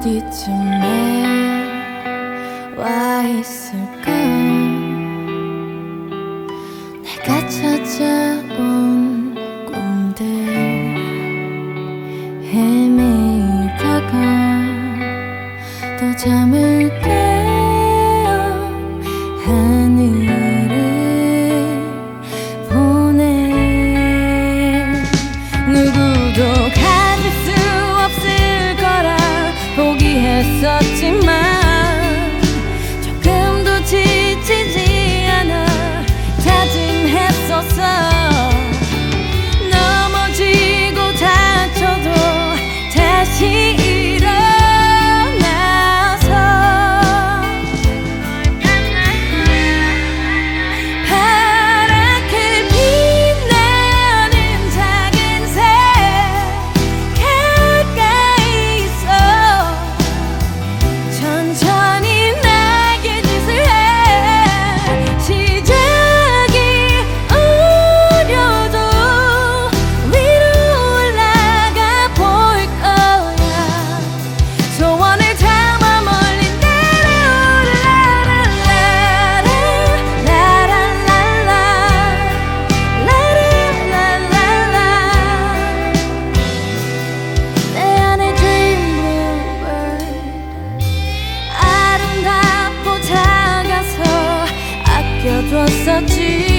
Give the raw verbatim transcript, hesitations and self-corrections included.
어디쯤에 와 있을까? 내가 찾아온 꿈들 헤매다가 또 잠을 깨어 하늘을 보내. 누구도 가질 수 없을 거라 포기했었지만 조금도 지치지 않아 다짐했었어. 넘어지고 다쳐도 다시 일어나서 파랗게 빛나는 작은 새 가까이 있어. 천천히 날개짓을 해. 시작이 어려도 위로 올라가 보일 거야. 소원을 담아 멀리 날아올라라라라 라라라라 라라라라라. 내 안에 dream bluebird 아름답고 다가서 아껴뒀었지.